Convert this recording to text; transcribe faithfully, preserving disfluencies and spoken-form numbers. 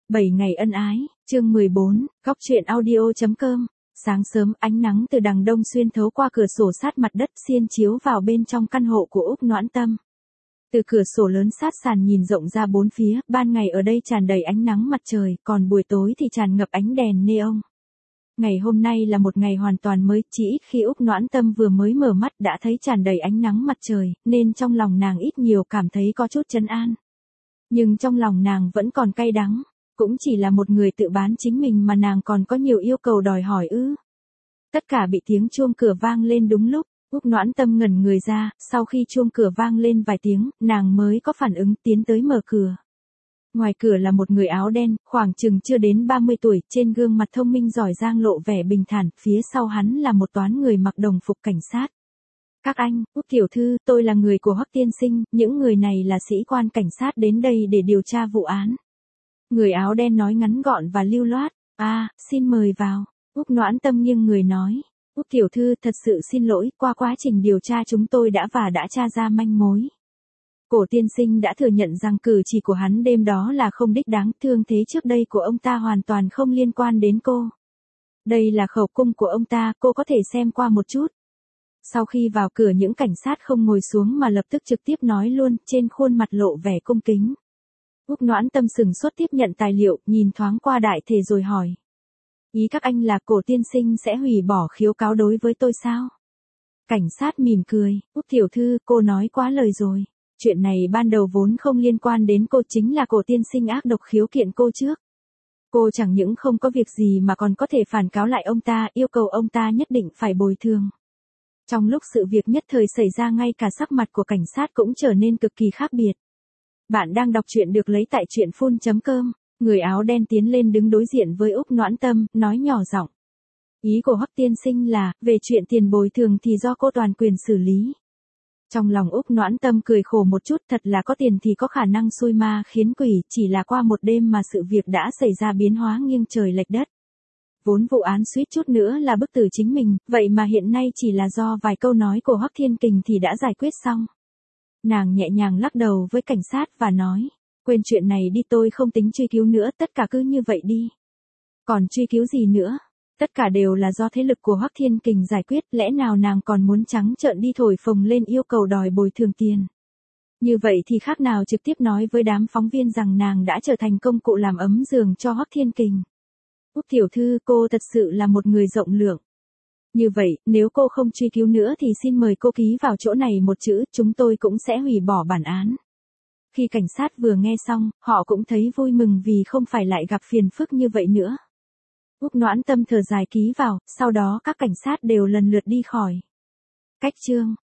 bảy ngày ân ái, chương mười bốn, góc truyện audio chấm com. Sáng sớm, ánh nắng từ đằng đông xuyên thấu qua cửa sổ sát mặt đất xiên chiếu vào bên trong căn hộ của Úc Noãn Tâm. Từ cửa sổ lớn sát sàn nhìn rộng ra bốn phía, ban ngày ở đây tràn đầy ánh nắng mặt trời, còn buổi tối thì tràn ngập ánh đèn neon. Ngày hôm nay là một ngày hoàn toàn mới, chỉ ít khi Úc Noãn Tâm vừa mới mở mắt đã thấy tràn đầy ánh nắng mặt trời, nên trong lòng nàng ít nhiều cảm thấy có chút trấn an. Nhưng trong lòng nàng vẫn còn cay đắng, cũng chỉ là một người tự bán chính mình mà nàng còn có nhiều yêu cầu đòi hỏi ư. Tất cả bị tiếng chuông cửa vang lên đúng lúc, Úc Noãn Tâm ngẩn người ra, sau khi chuông cửa vang lên vài tiếng, nàng mới có phản ứng tiến tới mở cửa. Ngoài cửa là một người áo đen, khoảng chừng chưa đến ba mươi tuổi, trên gương mặt thông minh giỏi giang lộ vẻ bình thản, phía sau hắn là một toán người mặc đồng phục cảnh sát. Các anh, Úc tiểu thư, tôi là người của Hoắc tiên sinh, những người này là sĩ quan cảnh sát đến đây để điều tra vụ án. Người áo đen nói ngắn gọn và lưu loát, à, xin mời vào. Úc Noãn Tâm nghiêng người nói, Úc tiểu thư, thật sự xin lỗi, qua quá trình điều tra chúng tôi đã và đã tra ra manh mối. Cổ tiên sinh đã thừa nhận rằng cử chỉ của hắn đêm đó là không đích đáng, thương thế trước đây của ông ta hoàn toàn không liên quan đến cô. Đây là khẩu cung của ông ta, cô có thể xem qua một chút. Sau khi vào cửa những cảnh sát không ngồi xuống mà lập tức trực tiếp nói luôn, trên khuôn mặt lộ vẻ cung kính. Úc Noãn Tâm sừng sốt tiếp nhận tài liệu, nhìn thoáng qua đại thể rồi hỏi. Ý các anh là cổ tiên sinh sẽ hủy bỏ khiếu cáo đối với tôi sao? Cảnh sát mỉm cười, Úc tiểu thư, cô nói quá lời rồi. Chuyện này ban đầu vốn không liên quan đến cô, chính là cổ tiên sinh ác độc khiếu kiện cô trước. Cô chẳng những không có việc gì mà còn có thể phản cáo lại ông ta, yêu cầu ông ta nhất định phải bồi thường. Trong lúc sự việc nhất thời xảy ra, ngay cả sắc mặt của cảnh sát cũng trở nên cực kỳ khác biệt. Bạn đang đọc truyện được lấy tại truyện phun chấm com. Người áo đen tiến lên đứng đối diện với Úc Noãn Tâm, nói nhỏ giọng. Ý của Hoắc tiên sinh là, về chuyện tiền bồi thường thì do cô toàn quyền xử lý. Trong lòng Úc Noãn Tâm cười khổ một chút, thật là có tiền thì có khả năng xui ma khiến quỷ, chỉ là qua một đêm mà sự việc đã xảy ra biến hóa nghiêng trời lệch đất. Vốn vụ án suýt chút nữa là bức tử chính mình, vậy mà hiện nay chỉ là do vài câu nói của Hoắc Thiên Kình thì đã giải quyết xong. Nàng nhẹ nhàng lắc đầu với cảnh sát và nói, quên chuyện này đi, tôi không tính truy cứu nữa, tất cả cứ như vậy đi. Còn truy cứu gì nữa? Tất cả đều là do thế lực của Hoắc Thiên Kình giải quyết, lẽ nào nàng còn muốn trắng trợn đi thổi phồng lên yêu cầu đòi bồi thường tiền? Như vậy thì khác nào trực tiếp nói với đám phóng viên rằng nàng đã trở thành công cụ làm ấm giường cho Hoắc Thiên Kình. Úc tiểu thư, cô thật sự là một người rộng lượng. Như vậy, nếu cô không truy cứu nữa thì xin mời cô ký vào chỗ này một chữ, chúng tôi cũng sẽ hủy bỏ bản án. Khi cảnh sát vừa nghe xong, họ cũng thấy vui mừng vì không phải lại gặp phiền phức như vậy nữa. Úc Noãn Tâm thở dài ký vào, sau đó các cảnh sát đều lần lượt đi khỏi. Cách chương